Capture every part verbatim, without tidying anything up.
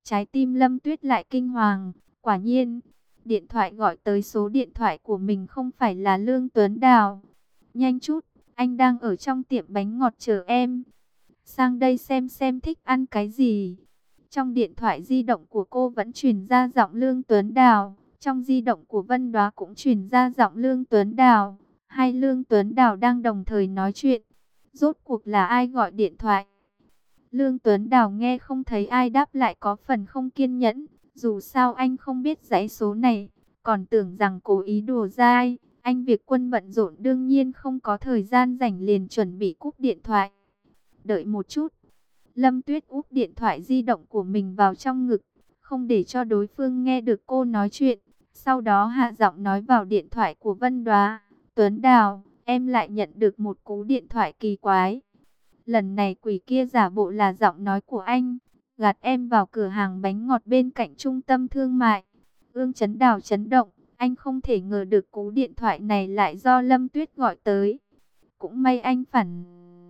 Trái tim Lâm Tuyết lại kinh hoàng. Quả nhiên, điện thoại gọi tới số điện thoại của mình không phải là Lương Tuấn Đào. Nhanh chút, anh đang ở trong tiệm bánh ngọt chờ em. Sang đây xem xem thích ăn cái gì. Trong điện thoại di động của cô vẫn truyền ra giọng Lương Tuấn Đào. Trong di động của Vân Đoá cũng truyền ra giọng Lương Tuấn Đào. Hai Lương Tuấn Đào đang đồng thời nói chuyện. Rốt cuộc là ai gọi điện thoại? Lương Tuấn Đào nghe không thấy ai đáp lại có phần không kiên nhẫn. Dù sao anh không biết dãy số này, còn tưởng rằng cố ý đùa dai. Anh việc quân bận rộn đương nhiên không có thời gian rảnh, liền chuẩn bị cúp điện thoại. Đợi một chút. Lâm Tuyết úp điện thoại di động của mình vào trong ngực, không để cho đối phương nghe được cô nói chuyện. Sau đó hạ giọng nói vào điện thoại của Vân Đoá. Tuấn Đào, em lại nhận được một cú điện thoại kỳ quái. Lần này quỷ kia giả bộ là giọng nói của anh, gạt em vào cửa hàng bánh ngọt bên cạnh trung tâm thương mại. Ương Chấn Đào chấn động, anh không thể ngờ được cú điện thoại này lại do Lâm Tuyết gọi tới. Cũng may anh phản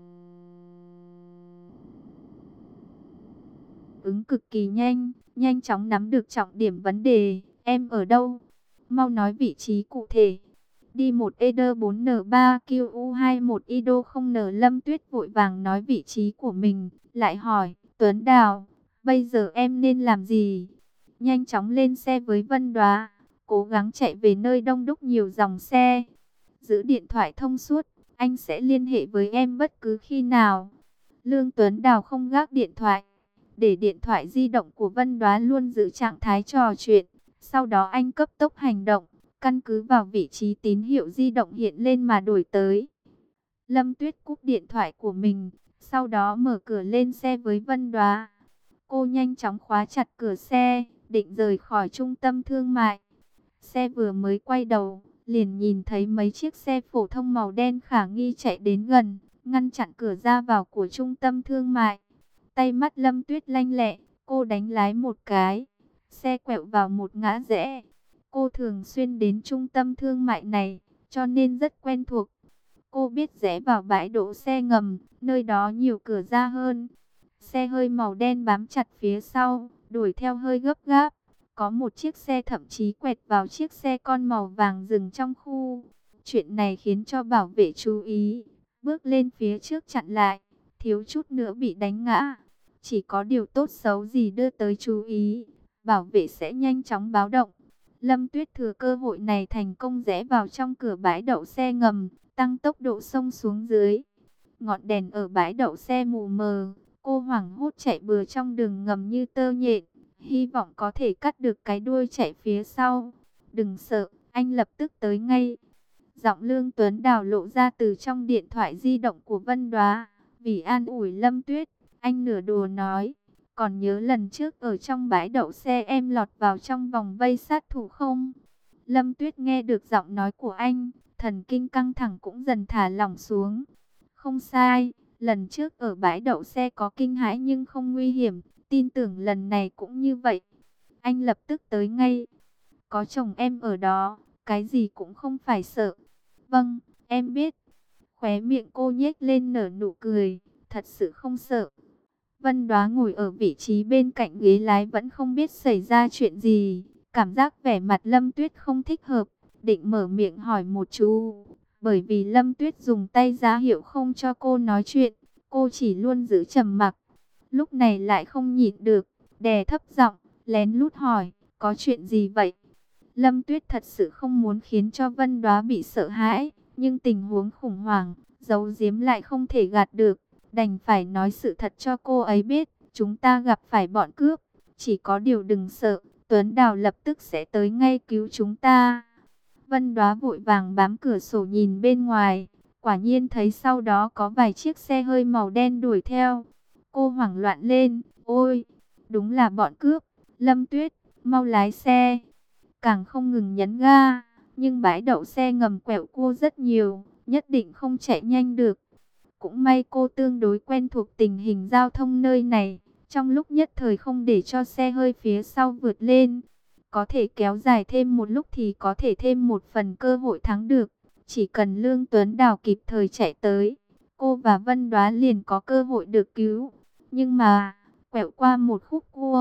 ứng cực kỳ nhanh, nhanh chóng nắm được trọng điểm vấn đề. Em ở đâu? Mau nói vị trí cụ thể. Đi một E D bốn N ba Q U hai một I D O không N. Lâm Tuyết vội vàng nói vị trí của mình, lại hỏi, Tuấn Đào, bây giờ em nên làm gì? Nhanh chóng lên xe với Vân Đoá, cố gắng chạy về nơi đông đúc nhiều dòng xe. Giữ điện thoại thông suốt, anh sẽ liên hệ với em bất cứ khi nào. Lương Tuấn Đào không gác điện thoại, để điện thoại di động của Vân Đoá luôn giữ trạng thái trò chuyện. Sau đó anh cấp tốc hành động, căn cứ vào vị trí tín hiệu di động hiện lên mà đổi tới. Lâm Tuyết cúp điện thoại của mình, sau đó mở cửa lên xe với Vân Đoá. Cô nhanh chóng khóa chặt cửa xe, định rời khỏi trung tâm thương mại. Xe vừa mới quay đầu, liền nhìn thấy mấy chiếc xe phổ thông màu đen khả nghi chạy đến gần, ngăn chặn cửa ra vào của trung tâm thương mại. Tay mắt Lâm Tuyết lanh lẹ, cô đánh lái một cái, xe quẹo vào một ngã rẽ. Cô thường xuyên đến trung tâm thương mại này, cho nên rất quen thuộc. Cô biết rẽ vào bãi đỗ xe ngầm, nơi đó nhiều cửa ra hơn. Xe hơi màu đen bám chặt phía sau, đuổi theo hơi gấp gáp. Có một chiếc xe thậm chí quẹt vào chiếc xe con màu vàng dừng trong khu. Chuyện này khiến cho bảo vệ chú ý, bước lên phía trước chặn lại, thiếu chút nữa bị đánh ngã. Chỉ có điều tốt xấu gì đưa tới chú ý, bảo vệ sẽ nhanh chóng báo động. Lâm Tuyết thừa cơ hội này thành công rẽ vào trong cửa bãi đậu xe ngầm, tăng tốc độ xông xuống dưới. Ngọn đèn ở bãi đậu xe mù mờ, cô hoảng hốt chạy bừa trong đường ngầm như tơ nhện, hy vọng có thể cắt được cái đuôi chạy phía sau. Đừng sợ, anh lập tức tới ngay. Giọng Lương Tuấn Đào lộ ra từ trong điện thoại di động của Vân Đoá. Vì an ủi Lâm Tuyết, anh nửa đùa nói, còn nhớ lần trước ở trong bãi đậu xe em lọt vào trong vòng vây sát thủ không? Lâm Tuyết nghe được giọng nói của anh, thần kinh căng thẳng cũng dần thả lỏng xuống. Không sai, lần trước ở bãi đậu xe có kinh hãi nhưng không nguy hiểm, tin tưởng lần này cũng như vậy. Anh lập tức tới ngay. Có chồng em ở đó, cái gì cũng không phải sợ. Vâng, em biết. Khóe miệng cô nhếch lên nở nụ cười, thật sự không sợ. Vân Đoá ngồi ở vị trí bên cạnh ghế lái vẫn không biết xảy ra chuyện gì. Cảm giác vẻ mặt Lâm Tuyết không thích hợp, định mở miệng hỏi một chú. Bởi vì Lâm Tuyết dùng tay ra hiệu không cho cô nói chuyện, cô chỉ luôn giữ trầm mặc. Lúc này lại không nhịn được, đè thấp giọng, lén lút hỏi, có chuyện gì vậy? Lâm Tuyết thật sự không muốn khiến cho Vân Đoá bị sợ hãi, nhưng tình huống khủng hoảng, giấu giếm lại không thể gạt được. Đành phải nói sự thật cho cô ấy biết, chúng ta gặp phải bọn cướp, chỉ có điều đừng sợ, Tuấn Đào lập tức sẽ tới ngay cứu chúng ta. Vân Đoá vội vàng bám cửa sổ nhìn bên ngoài, quả nhiên thấy sau đó có vài chiếc xe hơi màu đen đuổi theo. Cô hoảng loạn lên, ôi, đúng là bọn cướp. Lâm Tuyết, mau lái xe. Càng không ngừng nhấn ga, nhưng bãi đậu xe ngầm quẹo cua rất nhiều, nhất định không chạy nhanh được. Cũng may cô tương đối quen thuộc tình hình giao thông nơi này, trong lúc nhất thời không để cho xe hơi phía sau vượt lên. Có thể kéo dài thêm một lúc thì có thể thêm một phần cơ hội thắng được. Chỉ cần Lương Tuấn Đào kịp thời chạy tới, cô và Vân Đoá liền có cơ hội được cứu. Nhưng mà, quẹo qua một khúc cua,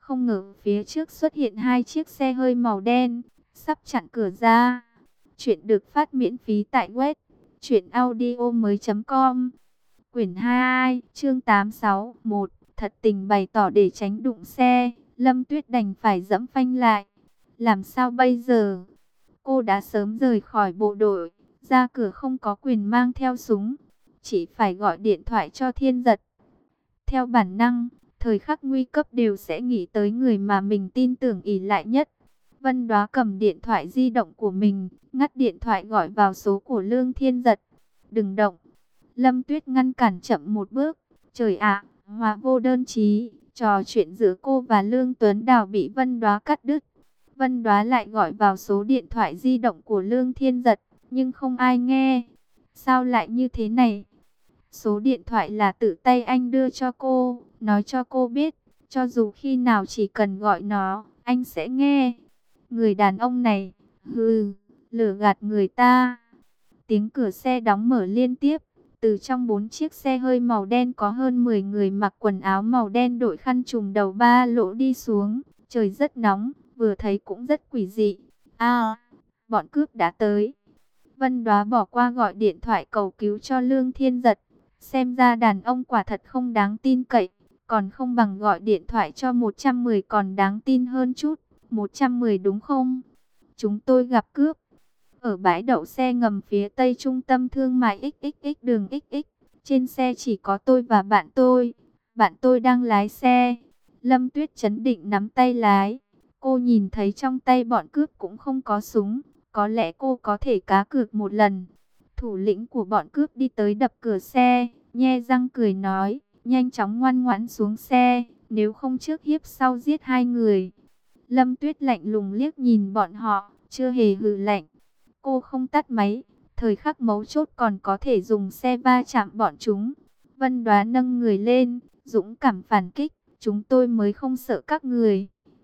Không ngờ phía trước xuất hiện hai chiếc xe hơi màu đen, sắp chặn cửa ra. Chuyện được phát miễn phí tại web truyện audio mới chấm com. Quyển hai, chương tám mươi sáu, một. Thật tình bày tỏ để tránh đụng xe, Lâm Tuyết đành phải giẫm phanh lại. Làm sao bây giờ? Cô đã sớm rời khỏi bộ đội, ra cửa không có quyền mang theo súng, chỉ phải gọi điện thoại cho Thiên Giật. Theo bản năng, thời khắc nguy cấp đều sẽ nghĩ tới người mà mình tin tưởng ỷ lại nhất. Vân Đoá cầm điện thoại di động của mình, ngắt điện thoại gọi vào số của Lương Thiên Giật. Đừng động. Lâm Tuyết ngăn cản chậm một bước. Trời ạ, hóa vô đơn chí, trò chuyện giữa cô và Lương Tuấn Đào bị Vân Đoá cắt đứt. Vân Đoá lại gọi vào số điện thoại di động của Lương Thiên Giật, nhưng không ai nghe. Sao lại như thế này? Số điện thoại là tự tay anh đưa cho cô, nói cho cô biết, cho dù khi nào chỉ cần gọi nó, anh sẽ nghe. Người đàn ông này, hừ, lừa gạt người ta. Tiếng cửa xe đóng mở liên tiếp, từ trong bốn chiếc xe hơi màu đen có hơn mười người mặc quần áo màu đen đội khăn trùm đầu ba lỗ đi xuống. Trời rất nóng, vừa thấy cũng rất quỷ dị. À, bọn cướp đã tới. Vân Đoá bỏ qua gọi điện thoại cầu cứu cho Lương Thiên Giật. Xem ra đàn ông quả thật không đáng tin cậy, còn không bằng gọi điện thoại cho một trăm mười còn đáng tin hơn chút. một trăm mười đúng không? Chúng tôi gặp cướp. Ở bãi đậu xe ngầm phía tây trung tâm thương mại ích ích ích đường ích ích. Trên xe chỉ có tôi và bạn tôi. Bạn tôi đang lái xe. Lâm Tuyết trấn định nắm tay lái. Cô nhìn thấy trong tay bọn cướp cũng không có súng. Có lẽ cô có thể cá cược một lần. Thủ lĩnh của bọn cướp đi tới đập cửa xe, nhe răng cười nói, nhanh chóng ngoan ngoãn xuống xe, nếu không trước hiếp sau giết hai người. Lâm Tuyết lạnh lùng liếc nhìn bọn họ, chưa hề hừ lạnh. Cô không tắt máy, thời khắc mấu chốt còn có thể dùng xe va chạm bọn chúng. Vân Đoá nâng người lên, dũng cảm phản kích, chúng tôi mới không sợ các người.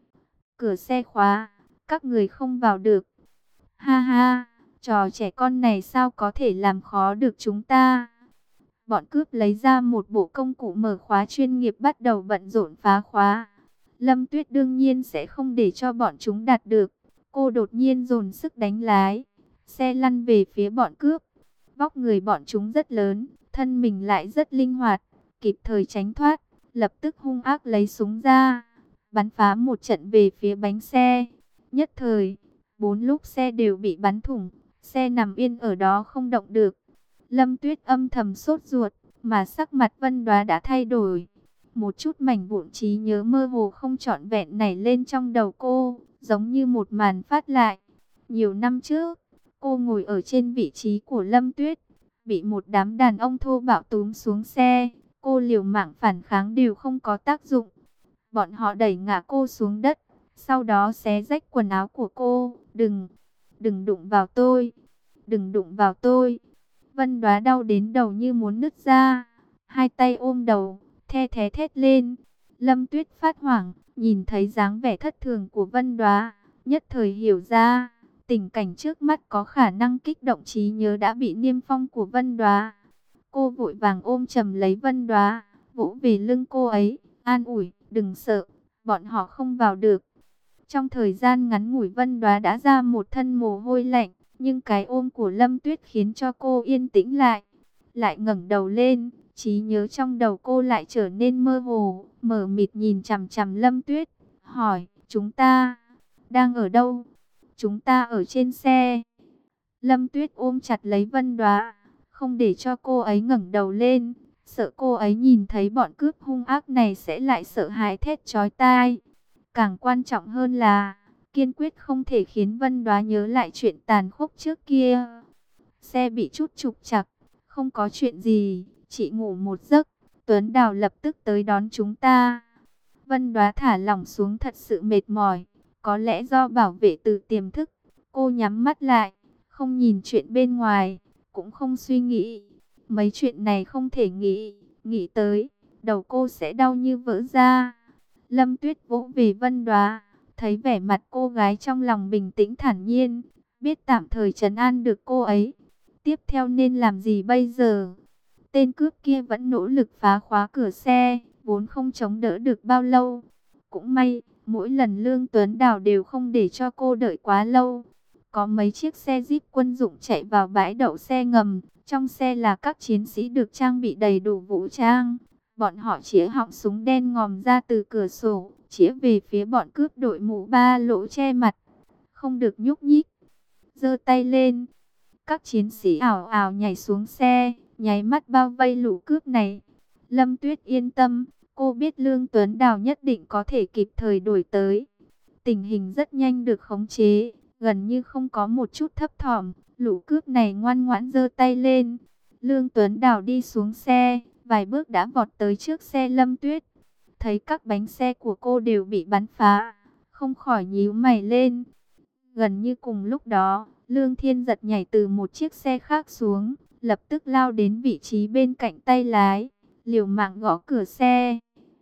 Cửa xe khóa, các người không vào được. Ha ha, trò trẻ con này sao có thể làm khó được chúng ta. Bọn cướp lấy ra một bộ công cụ mở khóa chuyên nghiệp bắt đầu bận rộn phá khóa. Lâm Tuyết đương nhiên sẽ không để cho bọn chúng đạt được. Cô đột nhiên dồn sức đánh lái. Xe lăn về phía bọn cướp. Vóc người bọn chúng rất lớn, thân mình lại rất linh hoạt, kịp thời tránh thoát, lập tức hung ác lấy súng ra, bắn phá một trận về phía bánh xe. Nhất thời, bốn lúc xe đều bị bắn thủng, xe nằm yên ở đó không động được. Lâm Tuyết âm thầm sốt ruột, mà sắc mặt Vân Đoá đã thay đổi. Một chút mảnh vụn trí nhớ mơ hồ không trọn vẹn nảy lên trong đầu cô, giống như một màn phát lại. Nhiều năm trước, cô ngồi ở trên vị trí của Lâm Tuyết, bị một đám đàn ông thô bạo túm xuống xe. Cô liều mạng phản kháng đều không có tác dụng. Bọn họ đẩy ngã cô xuống đất, sau đó xé rách quần áo của cô. Đừng, đừng đụng vào tôi, đừng đụng vào tôi. Vân Đoá đau đến đầu như muốn nứt ra, hai tay ôm đầu, the thé thét lên. Lâm Tuyết phát hoảng, nhìn thấy dáng vẻ thất thường của Vân Đoá, nhất thời hiểu ra, tình cảnh trước mắt có khả năng kích động trí nhớ đã bị niêm phong của Vân Đoá. Cô vội vàng ôm chầm lấy Vân Đoá, vỗ về lưng cô ấy, an ủi, đừng sợ, bọn họ không vào được. Trong thời gian ngắn ngủi Vân Đoá đã ra một thân mồ hôi lạnh, nhưng cái ôm của Lâm Tuyết khiến cho cô yên tĩnh lại. Lại ngẩng đầu lên, trí nhớ trong đầu cô lại trở nên mơ hồ, mờ mịt nhìn chằm chằm Lâm Tuyết, hỏi, chúng ta đang ở đâu? Chúng ta ở trên xe. Lâm Tuyết ôm chặt lấy Vân Đoá, không để cho cô ấy ngẩng đầu lên, sợ cô ấy nhìn thấy bọn cướp hung ác này sẽ lại sợ hãi thét chói tai. Càng quan trọng hơn là, kiên quyết không thể khiến Vân Đoá nhớ lại chuyện tàn khốc trước kia. Xe bị chút trục trặc, không có chuyện gì, chị ngủ một giấc, Tuấn Đào lập tức tới đón chúng ta. Vân Đoá thả lỏng xuống thật sự mệt mỏi, có lẽ do bảo vệ từ tiềm thức. Cô nhắm mắt lại, không nhìn chuyện bên ngoài, cũng không suy nghĩ. Mấy chuyện này không thể nghĩ, nghĩ tới, đầu cô sẽ đau như vỡ ra. Lâm Tuyết vỗ về Vân Đoá, thấy vẻ mặt cô gái trong lòng bình tĩnh thản nhiên, biết tạm thời trấn an được cô ấy. Tiếp theo nên làm gì bây giờ? Tên cướp kia vẫn nỗ lực phá khóa cửa xe, vốn không chống đỡ được bao lâu. Cũng may, Mỗi lần Lương Tuấn Đào đều không để cho cô đợi quá lâu. Có mấy chiếc xe Jeep quân dụng chạy vào bãi đậu xe ngầm. Trong xe là các chiến sĩ được trang bị đầy đủ vũ trang. Bọn họ chĩa họng súng đen ngòm ra từ cửa sổ, chĩa về phía bọn cướp đội mũ ba lỗ che mặt. Không được nhúc nhích. Giơ tay lên. Các chiến sĩ ảo ảo nhảy xuống xe, nháy mắt bao vây lũ cướp này. Lâm Tuyết yên tâm, cô biết Lương Tuấn Đào nhất định có thể kịp thời đuổi tới. Tình hình rất nhanh được khống chế, gần như không có một chút thấp thỏm. Lũ cướp này ngoan ngoãn giơ tay lên. Lương Tuấn Đào đi xuống xe, vài bước đã vọt tới trước xe Lâm Tuyết. Thấy các bánh xe của cô đều bị bắn phá, không khỏi nhíu mày lên. Gần như cùng lúc đó, Lương Thiên Giật nhảy từ một chiếc xe khác xuống, lập tức lao đến vị trí bên cạnh tay lái, liều mạng gõ cửa xe.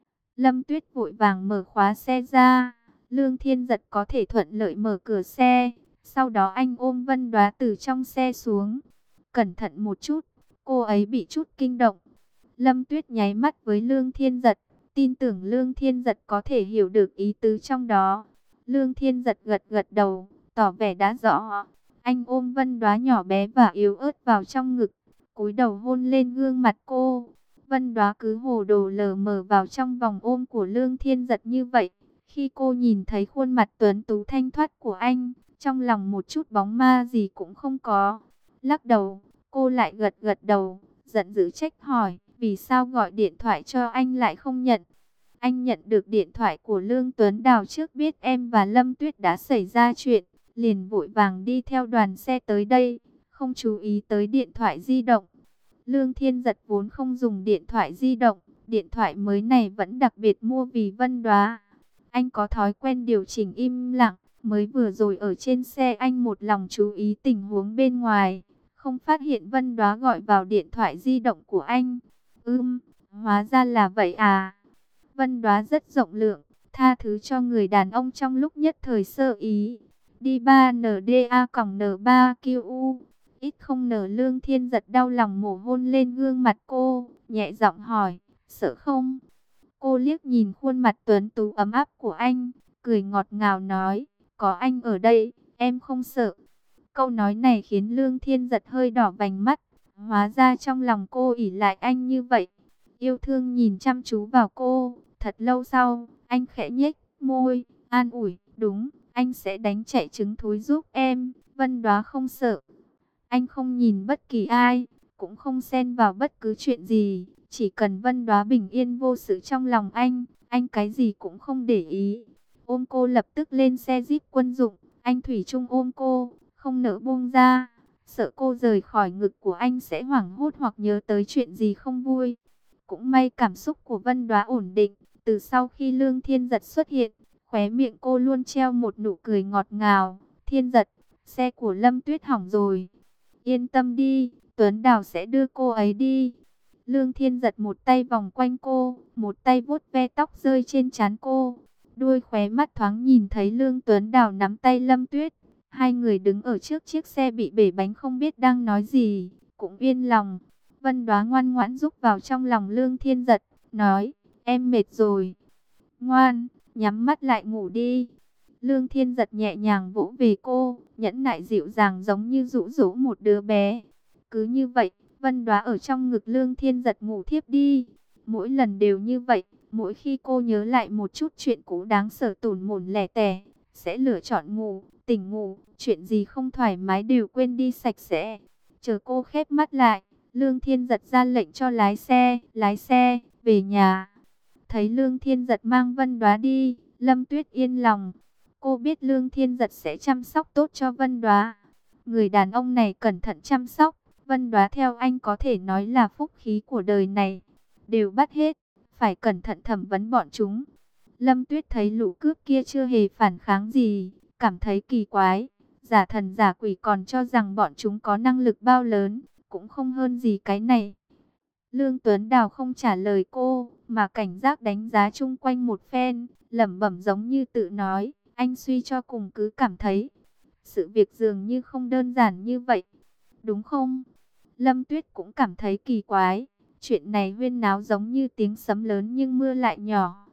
Lâm Tuyết vội vàng mở khóa xe ra, Lương Thiên Giật có thể thuận lợi mở cửa xe. Sau đó anh ôm Vân Đoá từ trong xe xuống. Cẩn thận một chút, cô ấy bị chút kinh động. Lâm Tuyết nháy mắt với Lương Thiên Giật, tin tưởng Lương Thiên Giật có thể hiểu được ý tứ trong đó. Lương Thiên Giật gật gật đầu, tỏ vẻ đã rõ. Anh ôm Vân Đoá nhỏ bé và yếu ớt vào trong ngực, cúi đầu hôn lên gương mặt cô. Vân Đoá cứ hồ đồ lờ mờ vào trong vòng ôm của Lương Thiên Giật như vậy. Khi cô nhìn thấy khuôn mặt tuấn tú thanh thoát của anh, trong lòng một chút bóng ma gì cũng không có. Lắc đầu, cô lại gật gật đầu, giận dữ trách hỏi, vì sao gọi điện thoại cho anh lại không nhận? Anh nhận được điện thoại của Lương Tuấn Đào trước biết em và Lâm Tuyết đã xảy ra chuyện, liền vội vàng đi theo đoàn xe tới đây, không chú ý tới điện thoại di động. Lương Thiên Giật vốn không dùng điện thoại di động, điện thoại mới này vẫn đặc biệt mua vì Vân Đoá. Anh có thói quen điều chỉnh im lặng, mới vừa rồi ở trên xe anh một lòng chú ý tình huống bên ngoài, không phát hiện Vân Đoá gọi vào điện thoại di động của anh. Ừm, hóa ra là vậy à. Vân Đoá rất rộng lượng, tha thứ cho người đàn ông trong lúc nhất thời sơ ý. Đi ba N D A N ba Q U X không N. Lương Thiên Giật đau lòng mổ hôn lên gương mặt cô, nhẹ giọng hỏi, sợ không? Cô liếc nhìn khuôn mặt tuấn tú ấm áp của anh, cười ngọt ngào nói, có anh ở đây, em không sợ. Câu nói này khiến Lương Thiên Giật hơi đỏ vành mắt, hóa ra trong lòng cô ỷ lại anh như vậy. Yêu thương nhìn chăm chú vào cô, thật lâu sau, anh khẽ nhếch môi, an ủi, đúng, anh sẽ đánh chạy trứng thối giúp em, Vân Đoá không sợ. Anh không nhìn bất kỳ ai, cũng không xen vào bất cứ chuyện gì, chỉ cần Vân Đoá bình yên vô sự trong lòng anh, anh cái gì cũng không để ý. Ôm cô lập tức lên xe Jeep quân dụng, anh thủy chung ôm cô, không nỡ buông ra, sợ cô rời khỏi ngực của anh sẽ hoảng hốt hoặc nhớ tới chuyện gì không vui. Cũng may cảm xúc của Vân Đoá ổn định, từ sau khi Lương Thiên Giật xuất hiện, khóe miệng cô luôn treo một nụ cười ngọt ngào. Thiên Giật, xe của Lâm Tuyết hỏng rồi. Yên tâm đi, Tuấn Đào sẽ đưa cô ấy đi. Lương Thiên Giật một tay vòng quanh cô, một tay vuốt ve tóc rơi trên trán cô. Đuôi khóe mắt thoáng nhìn thấy Lương Tuấn Đào nắm tay Lâm Tuyết. Hai người đứng ở trước chiếc xe bị bể bánh không biết đang nói gì, cũng yên lòng. Vân Đoá ngoan ngoãn rúc vào trong lòng Lương Thiên Giật, nói, em mệt rồi. Ngoan, nhắm mắt lại ngủ đi. Lương Thiên Giật nhẹ nhàng vỗ về cô, nhẫn nại dịu dàng giống như dỗ dỗ một đứa bé. Cứ như vậy, Vân Đoá ở trong ngực Lương Thiên Giật ngủ thiếp đi. Mỗi lần đều như vậy, mỗi khi cô nhớ lại một chút chuyện cũ đáng sợ tủn mủn lẻ tẻ, sẽ lựa chọn ngủ, tỉnh ngủ, chuyện gì không thoải mái đều quên đi sạch sẽ. Chờ cô khép mắt lại, Lương Thiên Giật ra lệnh cho lái xe, lái xe, về nhà. Thấy Lương Thiên Giật mang Vân Đoá đi, Lâm Tuyết yên lòng. Cô biết Lương Thiên Giật sẽ chăm sóc tốt cho Vân Đoá. Người đàn ông này cẩn thận chăm sóc, Vân Đoá theo anh có thể nói là phúc khí của đời này. Đều bắt hết, phải cẩn thận thẩm vấn bọn chúng. Lâm Tuyết thấy lũ cướp kia chưa hề phản kháng gì, cảm thấy kỳ quái. Giả thần giả quỷ còn cho rằng bọn chúng có năng lực bao lớn, cũng không hơn gì cái này. Lương Tuấn Đào không trả lời cô, mà cảnh giác đánh giá chung quanh một phen, lẩm bẩm giống như tự nói, anh suy cho cùng cứ cảm thấy sự việc dường như không đơn giản như vậy, đúng không? Lâm Tuyết cũng cảm thấy kỳ quái, chuyện này huyên náo giống như tiếng sấm lớn nhưng mưa lại nhỏ.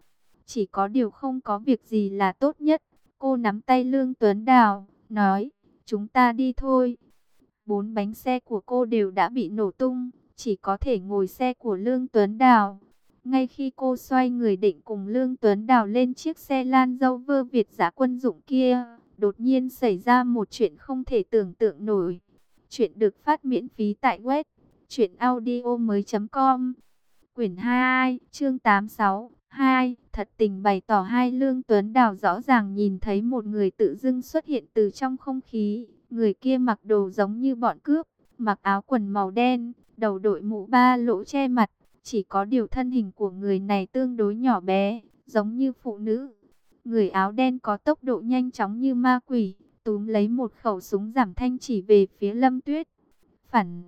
chỉ có điều không có việc gì là tốt nhất. Cô nắm tay Lương Tuấn Đào, nói, chúng ta đi thôi. Bốn bánh xe của cô đều đã bị nổ tung, chỉ có thể ngồi xe của Lương Tuấn Đào. Ngay khi cô xoay người định cùng Lương Tuấn Đào lên chiếc xe Land Rover Việt giã quân dụng kia, đột nhiên xảy ra một chuyện không thể tưởng tượng nổi. Chuyện được phát miễn phí tại web truyện audio mới chấm com. Quyển hai, chương tám mươi sáu. hai. Thật tình bày tỏ. Hai. Lương Tuấn Đào rõ ràng nhìn thấy một người tự dưng xuất hiện từ trong không khí. Người kia mặc đồ giống như bọn cướp, mặc áo quần màu đen, đầu đội mũ ba lỗ che mặt. Chỉ có điều thân hình của người này tương đối nhỏ bé, giống như phụ nữ. Người áo đen có tốc độ nhanh chóng như ma quỷ, túm lấy một khẩu súng giảm thanh chỉ về phía Lâm Tuyết. Phản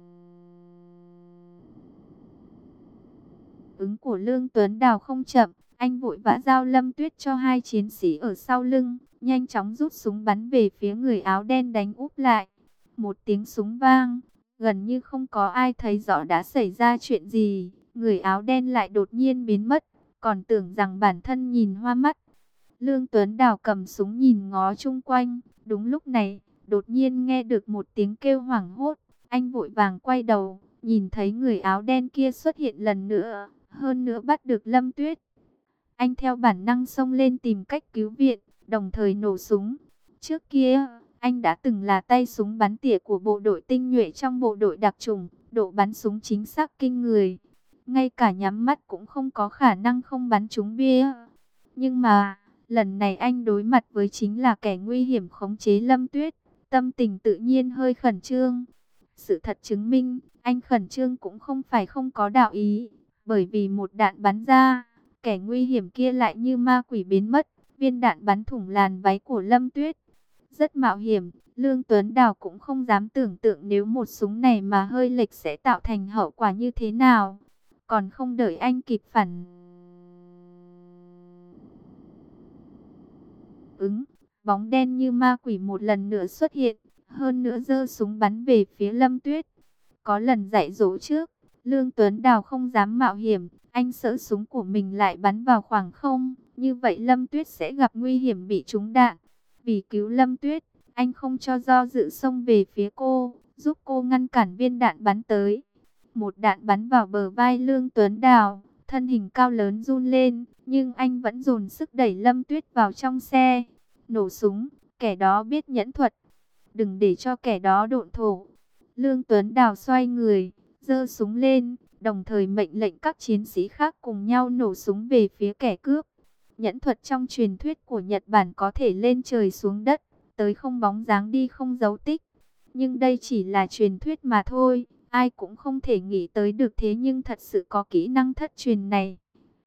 ứng của Lương Tuấn Đào không chậm, anh vội vã giao Lâm Tuyết cho hai chiến sĩ ở sau lưng, nhanh chóng rút súng bắn về phía người áo đen đánh úp lại. Một tiếng súng vang, gần như không có ai thấy rõ đã xảy ra chuyện gì, người áo đen lại đột nhiên biến mất, còn tưởng rằng bản thân nhìn hoa mắt. Lương Tuấn Đào cầm súng nhìn ngó chung quanh, đúng lúc này, đột nhiên nghe được một tiếng kêu hoảng hốt, anh vội vàng quay đầu, nhìn thấy người áo đen kia xuất hiện lần nữa, hơn nữa bắt được Lâm Tuyết. Anh theo bản năng xông lên tìm cách cứu viện, đồng thời nổ súng. Trước kia, anh đã từng là tay súng bắn tỉa của bộ đội tinh nhuệ trong bộ đội đặc chủng, độ bắn súng chính xác kinh người. Ngay cả nhắm mắt cũng không có khả năng không bắn trúng bia. Nhưng mà, lần này anh đối mặt với chính là kẻ nguy hiểm khống chế Lâm Tuyết, tâm tình tự nhiên hơi khẩn trương. Sự thật chứng minh, anh khẩn trương cũng không phải không có đạo ý, bởi vì một đạn bắn ra, kẻ nguy hiểm kia lại như ma quỷ biến mất, viên đạn bắn thủng làn váy của Lâm Tuyết. Rất mạo hiểm, Lương Tuấn Đào cũng không dám tưởng tượng nếu một súng này mà hơi lệch sẽ tạo thành hậu quả như thế nào. Còn không đợi anh kịp phản ứng, bóng đen như ma quỷ một lần nữa xuất hiện, hơn nữa giơ súng bắn về phía Lâm Tuyết. Có lần dạy dỗ trước, Lương Tuấn Đào không dám mạo hiểm, anh sợ súng của mình lại bắn vào khoảng không, như vậy Lâm Tuyết sẽ gặp nguy hiểm bị trúng đạn. Vì cứu Lâm Tuyết, anh không cho do dự xông về phía cô, giúp cô ngăn cản viên đạn bắn tới. Một đạn bắn vào bờ vai Lương Tuấn Đào, thân hình cao lớn run lên, nhưng anh vẫn dồn sức đẩy Lâm Tuyết vào trong xe. Nổ súng, kẻ đó biết nhẫn thuật, đừng để cho kẻ đó độn thổ. Lương Tuấn Đào xoay người, giơ súng lên, đồng thời mệnh lệnh các chiến sĩ khác cùng nhau nổ súng về phía kẻ cướp. Nhẫn thuật trong truyền thuyết của Nhật Bản có thể lên trời xuống đất, tới không bóng dáng đi không dấu tích. Nhưng đây chỉ là truyền thuyết mà thôi, ai cũng không thể nghĩ tới được, thế nhưng thật sự có kỹ năng thất truyền này.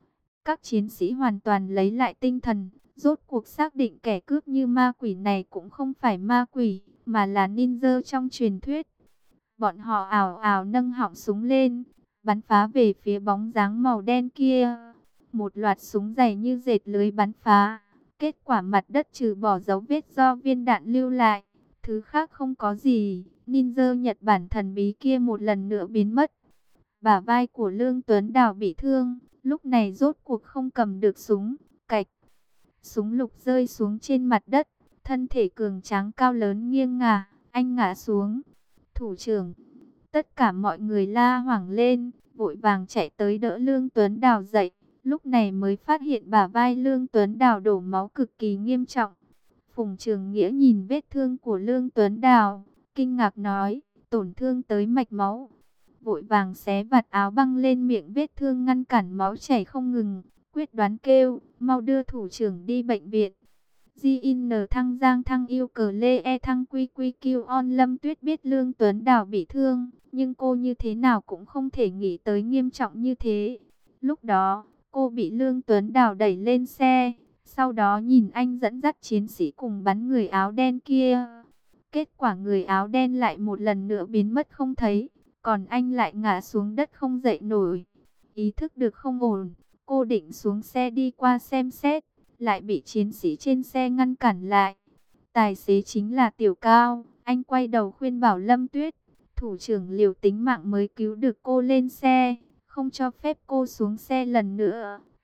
Các chiến sĩ hoàn toàn lấy lại tinh thần, rốt cuộc xác định kẻ cướp như ma quỷ này cũng không phải ma quỷ, mà là ninja trong truyền thuyết. Bọn họ ảo ảo nâng họng súng lên, bắn phá về phía bóng dáng màu đen kia. Một loạt súng dày như dệt lưới bắn phá. Kết quả mặt đất trừ bỏ dấu vết do viên đạn lưu lại, thứ khác không có gì. Ninja Nhật Bản thần bí kia một lần nữa biến mất. Bả vai của Lương Tuấn Đào bị thương, lúc này rốt cuộc không cầm được súng. Cạch, súng lục rơi xuống trên mặt đất. Thân thể cường tráng cao lớn nghiêng ngả, anh ngã xuống. Thủ trưởng, tất cả mọi người la hoảng lên, vội vàng chạy tới đỡ Lương Tuấn Đào dậy. Lúc này mới phát hiện bả vai Lương Tuấn Đào đổ máu cực kỳ nghiêm trọng. Phùng Trường Nghĩa nhìn vết thương của Lương Tuấn Đào, kinh ngạc nói, tổn thương tới mạch máu. Vội vàng xé vạt áo băng lên miệng vết thương ngăn cản máu chảy không ngừng, quyết đoán kêu, mau đưa thủ trưởng đi bệnh viện. gi en thăng giang thăng yêu cờ lê e thăng quy quy kiêu on. Lâm Tuyết biết Lương Tuấn Đào bị thương, nhưng cô như thế nào cũng không thể nghĩ tới nghiêm trọng như thế. Lúc đó, cô bị Lương Tuấn Đào đẩy lên xe, sau đó nhìn anh dẫn dắt chiến sĩ cùng bắn người áo đen kia. Kết quả người áo đen lại một lần nữa biến mất không thấy, còn anh lại ngã xuống đất không dậy nổi. Ý thức được không ổn, cô định xuống xe đi qua xem xét, lại bị chiến sĩ trên xe ngăn cản lại. Tài xế chính là Tiểu Cao, anh quay đầu khuyên bảo Lâm Tuyết, thủ trưởng liều tính mạng mới cứu được cô lên xe, không cho phép cô xuống xe lần nữa.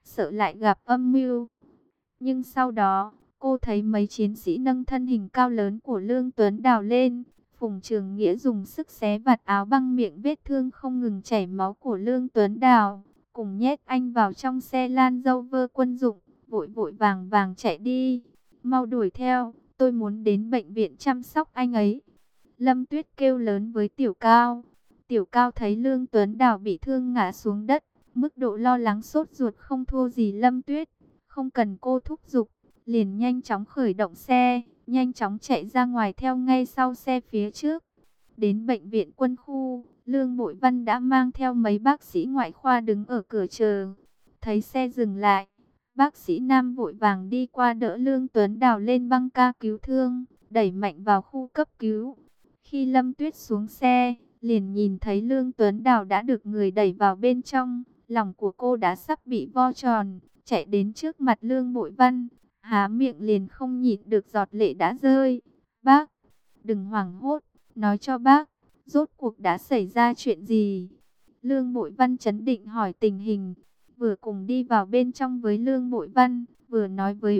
sợ lại gặp âm mưu. Nhưng sau đó, cô thấy mấy chiến sĩ nâng thân hình cao lớn của Lương Tuấn Đào lên. Phùng Trường Nghĩa dùng sức xé vạt áo băng miệng vết thương không ngừng chảy máu của Lương Tuấn Đào, cùng nhét anh vào trong xe Land Rover quân dụng, vội vội vàng vàng chạy đi. Mau đuổi theo, tôi muốn đến bệnh viện chăm sóc anh ấy. Lâm Tuyết kêu lớn với Tiểu Cao. Tiểu Cao thấy Lương Tuấn Đào bị thương ngã xuống đất, mức độ lo lắng sốt ruột không thua gì Lâm Tuyết. Không cần cô thúc giục, liền nhanh chóng khởi động xe, nhanh chóng chạy ra ngoài theo ngay sau xe phía trước. Đến bệnh viện quân khu, Lương Bội Văn đã mang theo mấy bác sĩ ngoại khoa đứng ở cửa chờ. Thấy xe dừng lại, bác sĩ Nam vội vàng đi qua đỡ Lương Tuấn Đào lên băng ca cứu thương, đẩy mạnh vào khu cấp cứu. Khi Lâm Tuyết xuống xe, liền nhìn thấy Lương Tuấn Đào đã được người đẩy vào bên trong. Lòng của cô đã sắp bị vo tròn, chạy đến trước mặt Lương Bội Văn, há miệng liền không nhịn được giọt lệ đã rơi. Bác, đừng hoảng hốt, nói cho bác, rốt cuộc đã xảy ra chuyện gì? Lương Bội Văn trấn định hỏi tình hình, vừa cùng đi vào bên trong với Lương Bội Văn, vừa nói với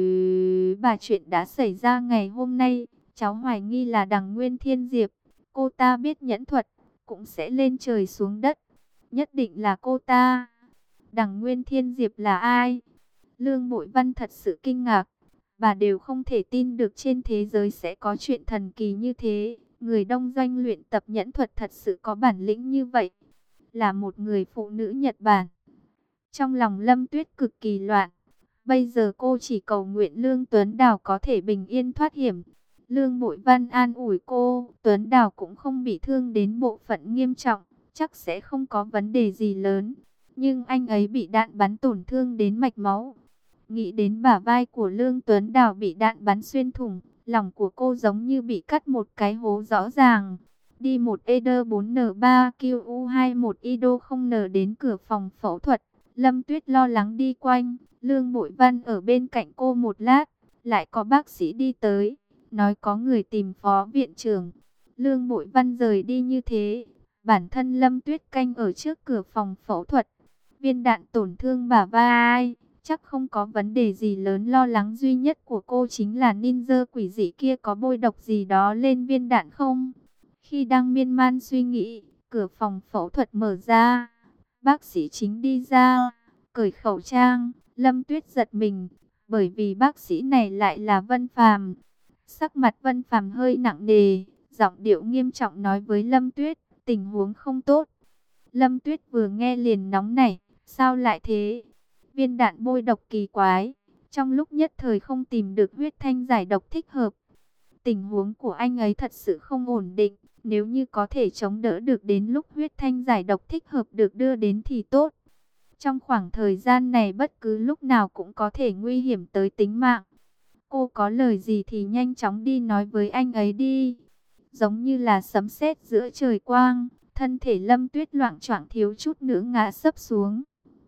bà chuyện đã xảy ra ngày hôm nay. Cháu hoài nghi là Đằng Nguyên Thiên Diệp, cô ta biết nhẫn thuật, cũng sẽ lên trời xuống đất. Nhất định là cô ta. Đằng Nguyên Thiên Diệp là ai? Lương Bội Văn thật sự kinh ngạc. Bà đều không thể tin được trên thế giới sẽ có chuyện thần kỳ như thế. Người đông doanh luyện tập nhẫn thuật thật sự có bản lĩnh như vậy. Là một người phụ nữ Nhật Bản. Trong lòng Lâm Tuyết cực kỳ loạn. Bây giờ cô chỉ cầu nguyện Lương Tuấn Đào có thể bình yên thoát hiểm. Lương Bội Văn an ủi cô, Tuấn Đào cũng không bị thương đến bộ phận nghiêm trọng, chắc sẽ không có vấn đề gì lớn. Nhưng anh ấy bị đạn bắn tổn thương đến mạch máu. Nghĩ đến bả vai của Lương Tuấn Đào bị đạn bắn xuyên thủng, lòng của cô giống như bị cắt một cái hố rõ ràng. Đi một E D bốn N ba Q U hai một I D O không N đến cửa phòng phẫu thuật. Lâm Tuyết lo lắng đi quanh, Lương Bội Văn ở bên cạnh cô một lát, lại có bác sĩ đi tới, nói có người tìm phó viện trưởng. Lương Bội Văn rời đi như thế, bản thân Lâm Tuyết canh ở trước cửa phòng phẫu thuật. Viên đạn tổn thương bả vai, chắc không có vấn đề gì lớn. Lo lắng duy nhất của cô chính là ninja quỷ dị kia có bôi độc gì đó lên viên đạn không. Khi đang miên man suy nghĩ, cửa phòng phẫu thuật mở ra. Bác sĩ chính đi ra, cởi khẩu trang. Lâm Tuyết giật mình, bởi vì bác sĩ này lại là Vân Phàm. Sắc mặt Vân Phàm hơi nặng nề, giọng điệu nghiêm trọng nói với Lâm Tuyết, tình huống không tốt. Lâm Tuyết vừa nghe liền nóng nảy, sao lại thế? Viên đạn bôi độc kỳ quái, trong lúc nhất thời không tìm được huyết thanh giải độc thích hợp. Tình huống của anh ấy thật sự không ổn định, nếu như có thể chống đỡ được đến lúc huyết thanh giải độc thích hợp được đưa đến thì tốt. Trong khoảng thời gian này bất cứ lúc nào cũng có thể nguy hiểm tới tính mạng. Cô có lời gì thì nhanh chóng đi nói với anh ấy đi. Giống như là sấm sét giữa trời quang, thân thể Lâm Tuyết loạng choạng thiếu chút nữa ngã sấp xuống.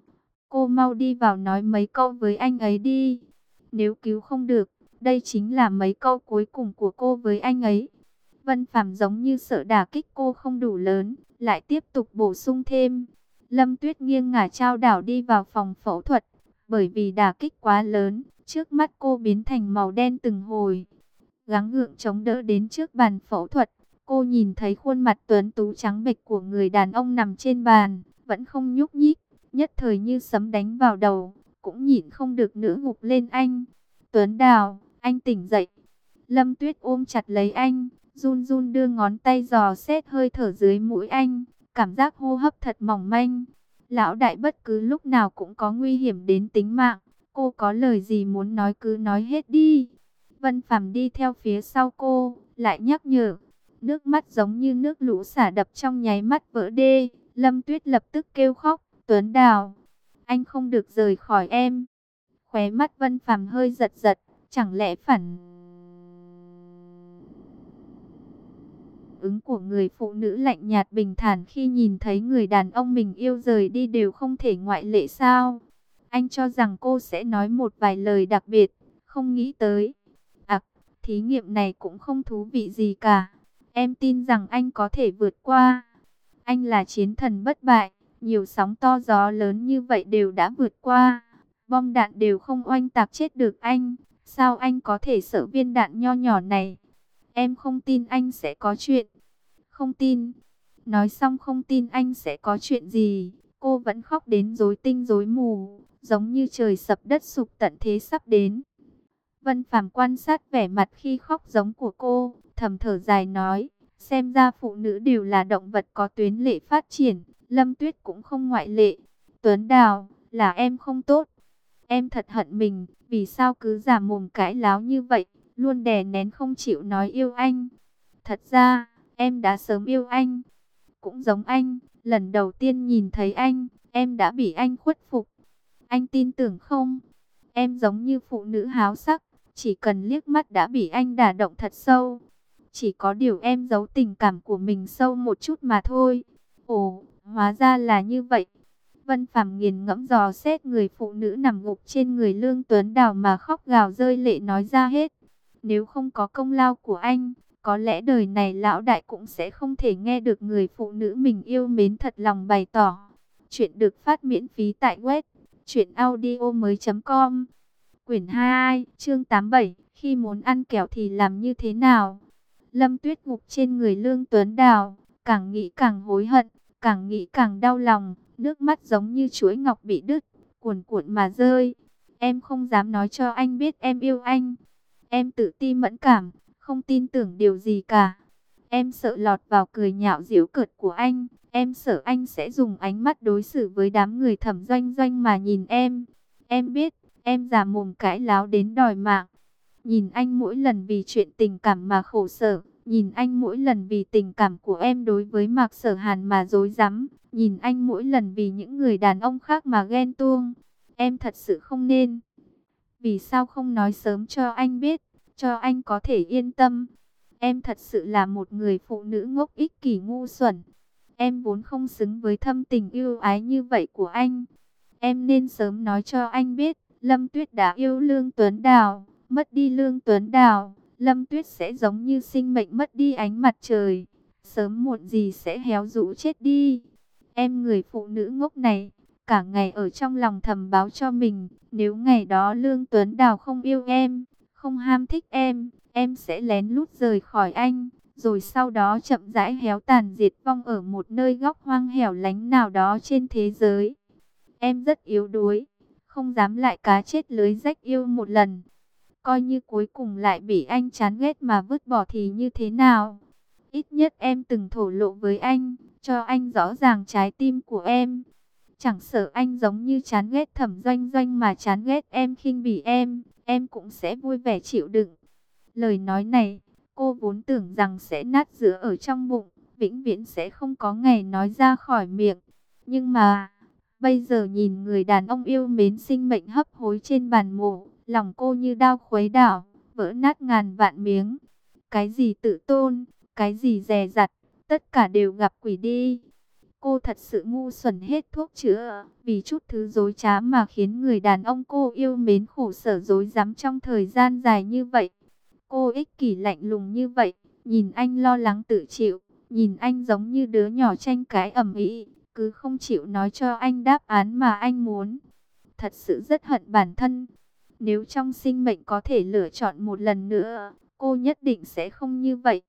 Cô mau đi vào nói mấy câu với anh ấy đi. Nếu cứu không được, đây chính là mấy câu cuối cùng của cô với anh ấy. Vân Phàm giống như sợ đả kích cô không đủ lớn, lại tiếp tục bổ sung thêm. Lâm Tuyết nghiêng ngả chao đảo đi vào phòng phẫu thuật. Bởi vì đả kích quá lớn, trước mắt cô biến thành màu đen từng hồi. Gắng gượng chống đỡ đến trước bàn phẫu thuật, cô nhìn thấy khuôn mặt tuấn tú trắng bệch của người đàn ông nằm trên bàn, vẫn không nhúc nhích, nhất thời như sấm đánh vào đầu, cũng nhịn không được nữa gục lên anh. Tuấn Đào, anh tỉnh dậy. Lâm Tuyết ôm chặt lấy anh, run run đưa ngón tay dò xét hơi thở dưới mũi anh, cảm giác hô hấp thật mỏng manh. Lão đại bất cứ lúc nào cũng có nguy hiểm đến tính mạng, cô có lời gì muốn nói cứ nói hết đi. Vân Phàm đi theo phía sau cô, lại nhắc nhở. Nước mắt giống như nước lũ xả đập trong nháy mắt vỡ đê. Lâm Tuyết lập tức kêu khóc, Tuấn Đào, anh không được rời khỏi em. Khóe mắt Vân Phàm hơi giật giật, chẳng lẽ phản ứng của người phụ nữ lạnh nhạt bình thản khi nhìn thấy người đàn ông mình yêu rời đi đều không thể ngoại lệ sao? Anh cho rằng cô sẽ nói một vài lời đặc biệt, không nghĩ tới. À, thí nghiệm này cũng không thú vị gì cả. Em tin rằng anh có thể vượt qua. Anh là chiến thần bất bại, Nhiều sóng to gió lớn như vậy đều đã vượt qua. Bom đạn đều không oanh tạc chết được anh. Sao anh có thể sợ viên đạn nho nhỏ này? Em không tin anh sẽ có chuyện. Không tin. Nói xong không tin anh sẽ có chuyện gì. Cô vẫn khóc đến rối tinh rối mù, giống như trời sập đất sụp tận thế sắp đến. Vân Phàm quan sát vẻ mặt khi khóc giống của cô, thầm thở dài nói, xem ra phụ nữ đều là động vật có tuyến lệ phát triển, Lâm Tuyết cũng không ngoại lệ. Tuấn Đào, là em không tốt. Em thật hận mình, vì sao cứ giả mồm cãi láo như vậy, luôn đè nén không chịu nói yêu anh. Thật ra, em đã sớm yêu anh. Cũng giống anh, lần đầu tiên nhìn thấy anh, em đã bị anh khuất phục. Anh tin tưởng không? Em giống như phụ nữ háo sắc, chỉ cần liếc mắt đã bị anh đả động thật sâu. Chỉ có điều em giấu tình cảm của mình sâu một chút mà thôi. Ồ, hóa ra là như vậy. Vân Phàm nghiền ngẫm dò xét người phụ nữ nằm gục trên người Lương Tuấn Đào mà khóc gào rơi lệ nói ra hết. Nếu không có công lao của anh, có lẽ đời này lão đại cũng sẽ không thể nghe được người phụ nữ mình yêu mến thật lòng bày tỏ. Chuyện được phát miễn phí tại web truyện audio mới chấm com. Quyển hai, chương tám mươi bảy, khi muốn ăn kẹo thì làm như thế nào? Lâm Tuyết gục trên người Lương Tuấn Đào, càng nghĩ càng hối hận, càng nghĩ càng đau lòng, nước mắt giống như chuỗi ngọc bị đứt, cuồn cuộn mà rơi. Em không dám nói cho anh biết em yêu anh. Em tự ti mẫn cảm, không tin tưởng điều gì cả. Em sợ lọt vào cười nhạo giễu cợt của anh. Em sợ anh sẽ dùng ánh mắt đối xử với đám người Thẩm Doanh Doanh mà nhìn em. Em biết, em già mồm cãi láo đến đòi mạng. Nhìn anh mỗi lần vì chuyện tình cảm mà khổ sở. Nhìn anh mỗi lần vì tình cảm của em đối với Mạc Sở Hàn mà rối rắm. Nhìn anh mỗi lần vì những người đàn ông khác mà ghen tuông. Em thật sự không nên. Vì sao không nói sớm cho anh biết, cho anh có thể yên tâm. Em thật sự là một người phụ nữ ngốc ích kỷ ngu xuẩn. Em vốn không xứng với thâm tình yêu ái như vậy của anh. Em nên sớm nói cho anh biết, Lâm Tuyết đã yêu Lương Tuấn Đào. Mất đi Lương Tuấn Đào, Lâm Tuyết sẽ giống như sinh mệnh mất đi ánh mặt trời. Sớm muộn gì sẽ héo rũ chết đi. Em người phụ nữ ngốc này, cả ngày ở trong lòng thầm báo cho mình, nếu ngày đó Lương Tuấn Đào không yêu em, không ham thích em, em sẽ lén lút rời khỏi anh, rồi sau đó chậm rãi héo tàn diệt vong ở một nơi góc hoang hẻo lánh nào đó trên thế giới. Em rất yếu đuối, không dám lại cá chết lưới rách yêu một lần. Coi như cuối cùng lại bị anh chán ghét mà vứt bỏ thì như thế nào? Ít nhất em từng thổ lộ với anh, cho anh rõ ràng trái tim của em. Chẳng sợ anh giống như chán ghét Thẩm Doanh Doanh mà chán ghét em khinh bỉ em, em cũng sẽ vui vẻ chịu đựng. Lời nói này, cô vốn tưởng rằng sẽ nát giữa ở trong bụng, vĩnh viễn sẽ không có ngày nói ra khỏi miệng. Nhưng mà, bây giờ nhìn người đàn ông yêu mến sinh mệnh hấp hối trên bàn mổ, lòng cô như đao khuấy đảo, vỡ nát ngàn vạn miếng. Cái gì tự tôn, cái gì dè dặt, tất cả đều gặp quỷ đi. Cô thật sự ngu xuẩn hết thuốc chữa, vì chút thứ dối trá mà khiến người đàn ông cô yêu mến khổ sở rối rắm trong thời gian dài như vậy. Cô ích kỷ lạnh lùng như vậy, nhìn anh lo lắng tự chịu, nhìn anh giống như đứa nhỏ tranh cãi ầm ĩ, cứ không chịu nói cho anh đáp án mà anh muốn. Thật sự rất hận bản thân. Nếu trong sinh mệnh có thể lựa chọn một lần nữa, cô nhất định sẽ không như vậy.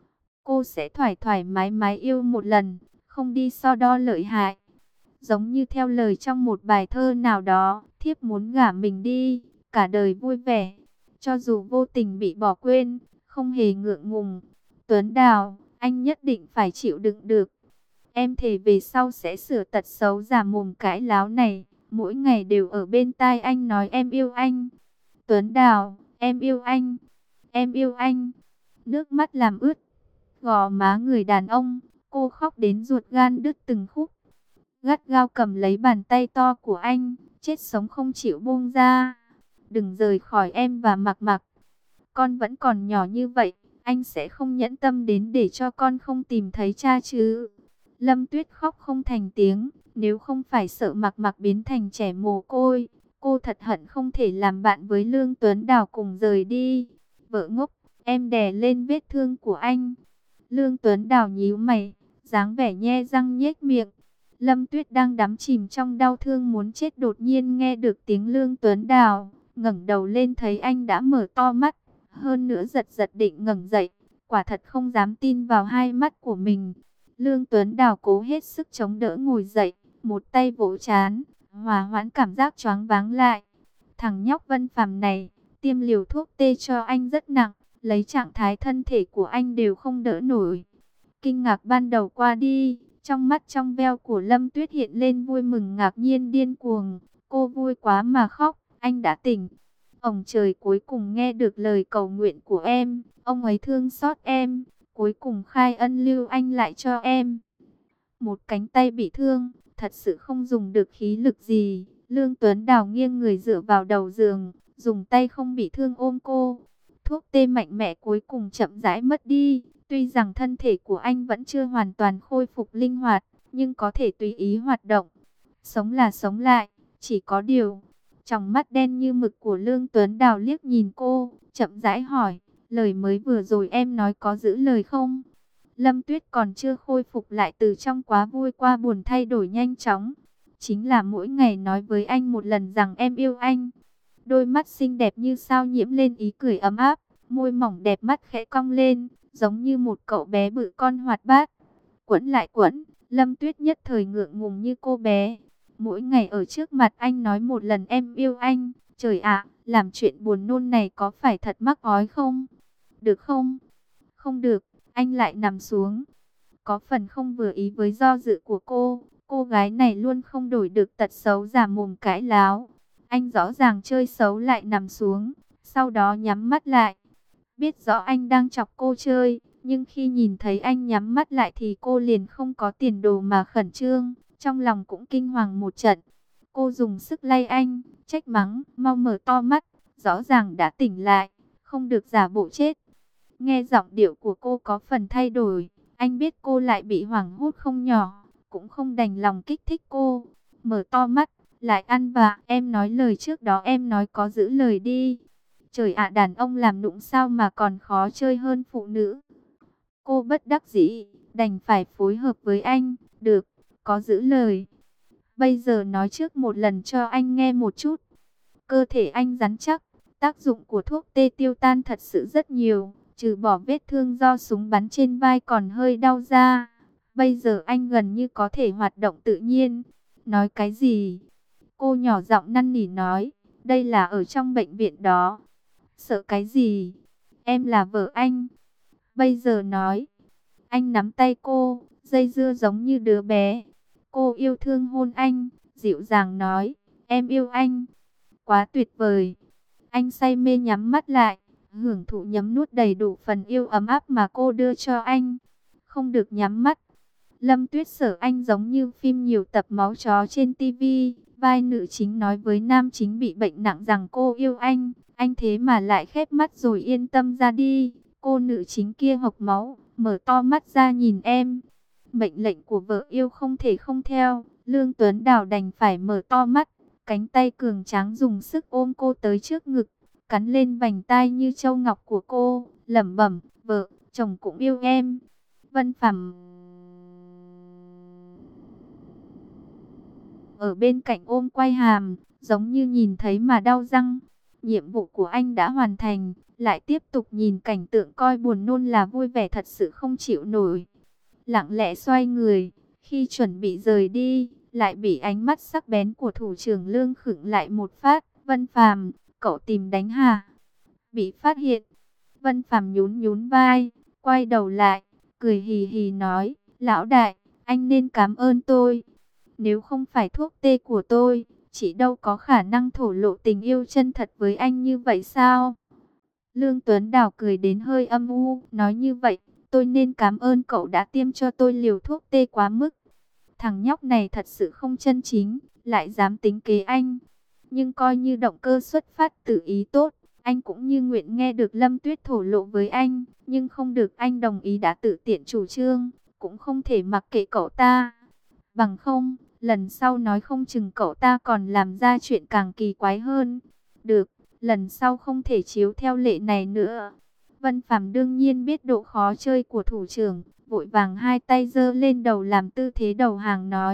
Cô sẽ thoải thoải mái mái yêu một lần, không đi so đo lợi hại. Giống như theo lời trong một bài thơ nào đó, thiếp muốn gả mình đi, cả đời vui vẻ. Cho dù vô tình bị bỏ quên, không hề ngượng ngùng. Tuấn Đào, anh nhất định phải chịu đựng được. Em thề về sau sẽ sửa tật xấu giả mồm cãi láo này. Mỗi ngày đều ở bên tai anh nói em yêu anh. Tuấn Đào, em yêu anh. Em yêu anh. Nước mắt làm ướt gò má người đàn ông. Cô khóc đến ruột gan đứt từng khúc. Gắt gao cầm lấy bàn tay to của anh. Chết sống không chịu buông ra. Đừng rời khỏi em và Mặc Mặc. Con vẫn còn nhỏ như vậy. Anh sẽ không nhẫn tâm đến để cho con không tìm thấy cha chứ. Lâm Tuyết khóc không thành tiếng. Nếu không phải sợ Mặc Mặc biến thành trẻ mồ côi, cô thật hận không thể làm bạn với Lương Tuấn Đào cùng rời đi. Vợ ngốc, em đè lên vết thương của anh. Lương Tuấn Đào nhíu mày, dáng vẻ nhe răng nhếch miệng. Lâm Tuyết đang đắm chìm trong đau thương muốn chết, đột nhiên nghe được tiếng Lương Tuấn Đào, ngẩng đầu lên thấy anh đã mở to mắt, hơn nữa giật giật định ngẩng dậy, quả thật không dám tin vào hai mắt của mình. Lương Tuấn Đào cố hết sức chống đỡ ngồi dậy, một tay vỗ trán, hòa hoãn cảm giác choáng váng lại. Thằng nhóc Vân Phàm này, tiêm liều thuốc tê cho anh rất nặng, lấy trạng thái thân thể của anh đều không đỡ nổi. Kinh ngạc ban đầu qua đi, trong mắt trong veo của Lâm Tuyết hiện lên vui mừng ngạc nhiên điên cuồng. Cô vui quá mà khóc, anh đã tỉnh. Ông trời cuối cùng nghe được lời cầu nguyện của em, ông ấy thương xót em, cuối cùng khai ân lưu anh lại cho em. Một cánh tay bị thương, thật sự không dùng được khí lực gì. Lương Tuấn Đào nghiêng người dựa vào đầu giường, dùng tay không bị thương ôm cô. Thuốc tê mạnh mẽ cuối cùng chậm rãi mất đi. Tuy rằng thân thể của anh vẫn chưa hoàn toàn khôi phục linh hoạt, nhưng có thể tùy ý hoạt động. Sống là sống lại, chỉ có điều. Trong mắt đen như mực của Lương Tuấn Đào liếc nhìn cô, chậm rãi hỏi, lời mới vừa rồi em nói có giữ lời không? Lâm Tuyết còn chưa khôi phục lại từ trong quá vui qua buồn thay đổi nhanh chóng. Chính là mỗi ngày nói với anh một lần rằng em yêu anh. Đôi mắt xinh đẹp như sao nhiễm lên ý cười ấm áp, môi mỏng đẹp mắt khẽ cong lên, giống như một cậu bé bự con hoạt bát. Quẫn lại quẫn, Lâm Tuyết nhất thời ngượng ngùng như cô bé. Mỗi ngày ở trước mặt anh nói một lần em yêu anh. Trời ạ, làm chuyện buồn nôn này có phải thật mắc ói không? Được không? Không được, anh lại nằm xuống. Có phần không vừa ý với do dự của cô. Cô gái này luôn không đổi được tật xấu giả mồm cãi láo. Anh rõ ràng chơi xấu lại nằm xuống, sau đó nhắm mắt lại. Biết rõ anh đang chọc cô chơi, nhưng khi nhìn thấy anh nhắm mắt lại thì cô liền không có tiền đồ mà khẩn trương, trong lòng cũng kinh hoàng một trận. Cô dùng sức lay anh, trách mắng, mau mở to mắt, rõ ràng đã tỉnh lại, không được giả bộ chết. Nghe giọng điệu của cô có phần thay đổi, anh biết cô lại bị hoảng hốt không nhỏ, cũng không đành lòng kích thích cô. Mở to mắt, lại ăn vạ, em nói lời trước đó em nói có giữ lời đi. Trời ạ, đàn ông làm nũng sao mà còn khó chơi hơn phụ nữ. Cô bất đắc dĩ, đành phải phối hợp với anh. Được, có giữ lời. Bây giờ nói trước một lần cho anh nghe một chút. Cơ thể anh rắn chắc, tác dụng của thuốc tê tiêu tan thật sự rất nhiều. Trừ bỏ vết thương do súng bắn trên vai còn hơi đau ra. Bây giờ anh gần như có thể hoạt động tự nhiên. Nói cái gì? Cô nhỏ giọng năn nỉ nói. Đây là ở trong bệnh viện đó. Sợ cái gì? Em là vợ anh. Bây giờ nói. Anh nắm tay cô, dây dưa giống như đứa bé. Cô yêu thương hôn anh, dịu dàng nói. Em yêu anh. Quá tuyệt vời. Anh say mê nhắm mắt lại, hưởng thụ nhấm nuốt đầy đủ phần yêu ấm áp mà cô đưa cho anh. Không được nhắm mắt. Lâm Tuyết sợ anh giống như phim nhiều tập máu chó trên tivi. Vai nữ chính nói với nam chính bị bệnh nặng rằng cô yêu anh. Anh thế mà lại khép mắt rồi yên tâm ra đi. Cô nữ chính kia hộc máu, mở to mắt ra nhìn em. Mệnh lệnh của vợ yêu không thể không theo. Lương Tuấn Đào đành phải mở to mắt. Cánh tay cường tráng dùng sức ôm cô tới trước ngực, cắn lên vành tai như châu ngọc của cô, lẩm bẩm, vợ, chồng cũng yêu em. Vân Phàm ở bên cạnh ôm quay hàm, giống như nhìn thấy mà đau răng. Nhiệm vụ của anh đã hoàn thành, lại tiếp tục nhìn cảnh tượng coi buồn nôn là vui vẻ thật sự không chịu nổi. Lặng lẽ xoay người, khi chuẩn bị rời đi, lại bị ánh mắt sắc bén của thủ trưởng Lương khựng lại một phát. Vân Phàm, cậu tìm đánh hả? Bị phát hiện. Vân Phàm nhún nhún vai, quay đầu lại, cười hì hì nói, lão đại, anh nên cảm ơn tôi. Nếu không phải thuốc tê của tôi, chị đâu có khả năng thổ lộ tình yêu chân thật với anh như vậy sao? Lương Tuấn Đào cười đến hơi âm u, nói như vậy, tôi nên cảm ơn cậu đã tiêm cho tôi liều thuốc tê quá mức. Thằng nhóc này thật sự không chân chính, lại dám tính kế anh. Nhưng coi như động cơ xuất phát từ ý tốt, anh cũng như nguyện nghe được Lâm Tuyết thổ lộ với anh, nhưng không được anh đồng ý đã tự tiện chủ trương, cũng không thể mặc kệ cậu ta. Bằng không, lần sau nói không chừng cậu ta còn làm ra chuyện càng kỳ quái hơn. Được, lần sau không thể chiếu theo lệ này nữa. Vân Phàm đương nhiên biết độ khó chơi của thủ trưởng, vội vàng hai tay giơ lên đầu làm tư thế đầu hàng nói,